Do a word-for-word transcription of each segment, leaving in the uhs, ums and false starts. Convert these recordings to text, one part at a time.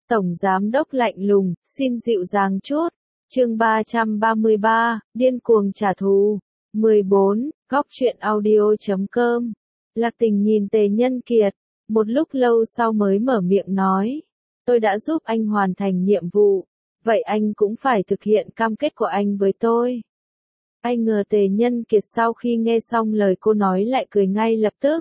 Tổng giám đốc lạnh lùng, xin dịu dàng chút. Chương ba trăm ba mươi ba, điên cuồng trả thù. mười bốn, góc truyện audio chấm com. Lạc Tình nhìn Tề Nhân Kiệt, một lúc lâu sau mới mở miệng nói, tôi đã giúp anh hoàn thành nhiệm vụ, vậy anh cũng phải thực hiện cam kết của anh với tôi. Ai ngờ Tề Nhân Kiệt sau khi nghe xong lời cô nói lại cười ngay lập tức.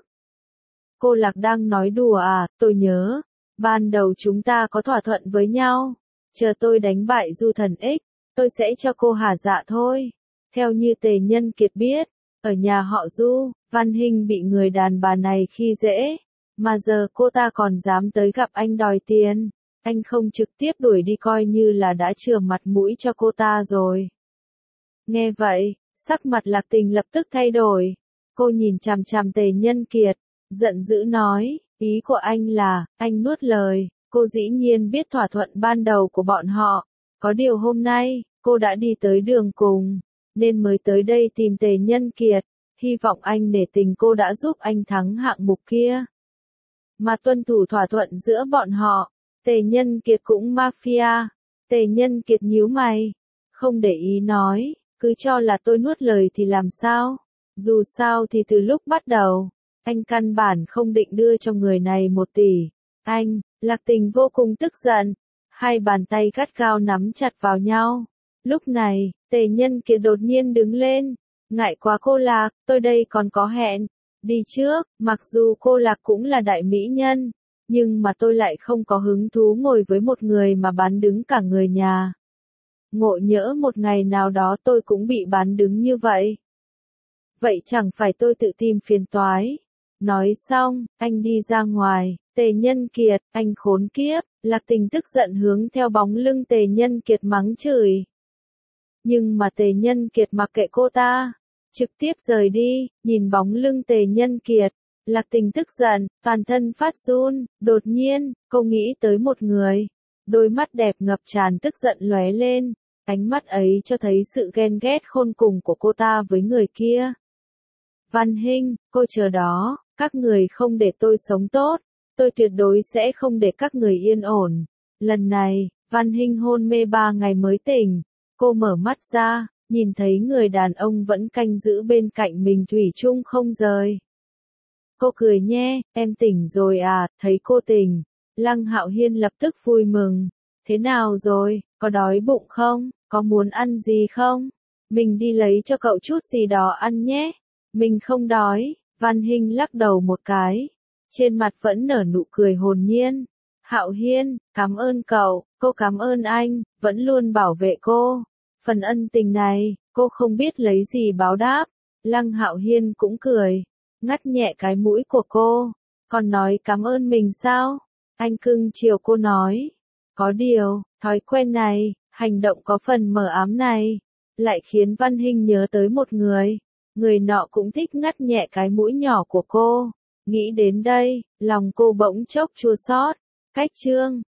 Cô Lạc đang nói đùa à, tôi nhớ, ban đầu chúng ta có thỏa thuận với nhau, chờ tôi đánh bại Du Thần X, tôi sẽ cho cô hả dạ thôi. Theo như Tề Nhân Kiệt biết, ở nhà họ Du, Văn Hinh bị người đàn bà này khi dễ, mà giờ cô ta còn dám tới gặp anh đòi tiền, anh không trực tiếp đuổi đi coi như là đã chừa mặt mũi cho cô ta rồi. Nghe vậy, sắc mặt Lạc Tình lập tức thay đổi, cô nhìn chằm chằm Tề Nhân Kiệt, giận dữ nói, ý của anh là, anh nuốt lời, cô dĩ nhiên biết thỏa thuận ban đầu của bọn họ, có điều hôm nay, cô đã đi tới đường cùng, nên mới tới đây tìm Tề Nhân Kiệt, hy vọng anh nể tình cô đã giúp anh thắng hạng mục kia. Mà tuân thủ thỏa thuận giữa bọn họ, Tề Nhân Kiệt cũng mafia. Tề Nhân Kiệt nhíu mày, không để ý nói, cứ cho là tôi nuốt lời thì làm sao, dù sao thì từ lúc bắt đầu, anh căn bản không định đưa cho người này một tỷ. Anh, Lạc Tình vô cùng tức giận, hai bàn tay gắt gao nắm chặt vào nhau. Lúc này, Tề Nhân Kiệt đột nhiên đứng lên, ngại quá cô Lạc, tôi đây còn có hẹn, đi trước, mặc dù cô Lạc cũng là đại mỹ nhân, nhưng mà tôi lại không có hứng thú ngồi với một người mà bán đứng cả người nhà. Ngộ nhỡ một ngày nào đó tôi cũng bị bán đứng như vậy. Vậy chẳng phải tôi tự tìm phiền toái. Nói xong, anh đi ra ngoài, Tề Nhân Kiệt, anh khốn kiếp, Lạc Tình tức giận hướng theo bóng lưng Tề Nhân Kiệt mắng chửi. Nhưng mà Tề Nhân Kiệt mặc kệ cô ta, trực tiếp rời đi, nhìn bóng lưng Tề Nhân Kiệt, Lạc Tình tức giận, toàn thân phát run, đột nhiên, cô nghĩ tới một người, đôi mắt đẹp ngập tràn tức giận lóe lên, ánh mắt ấy cho thấy sự ghen ghét khôn cùng của cô ta với người kia. Văn Hinh, cô chờ đó, các người không để tôi sống tốt, tôi tuyệt đối sẽ không để các người yên ổn. Lần này, Văn Hinh hôn mê ba ngày mới tỉnh, cô mở mắt ra, nhìn thấy người đàn ông vẫn canh giữ bên cạnh mình thủy chung không rời. Cô cười nhẹ, em tỉnh rồi à, thấy cô tỉnh. Lăng Hạo Hiên lập tức vui mừng. Thế nào rồi, có đói bụng không, có muốn ăn gì không? Mình đi lấy cho cậu chút gì đó ăn nhé. Mình không đói, Văn Hinh lắc đầu một cái. Trên mặt vẫn nở nụ cười hồn nhiên. Hạo Hiên, cảm ơn cậu, cô cảm ơn anh, vẫn luôn bảo vệ cô. Phần ân tình này, cô không biết lấy gì báo đáp. Lăng Hạo Hiên cũng cười, ngắt nhẹ cái mũi của cô, còn nói cảm ơn mình sao? Anh cưng chiều cô nói. Có điều, thói quen này, hành động có phần mờ ám này, lại khiến Văn Hinh nhớ tới một người. Người nọ cũng thích ngắt nhẹ cái mũi nhỏ của cô. Nghĩ đến đây, lòng cô bỗng chốc chua xót. Cách chương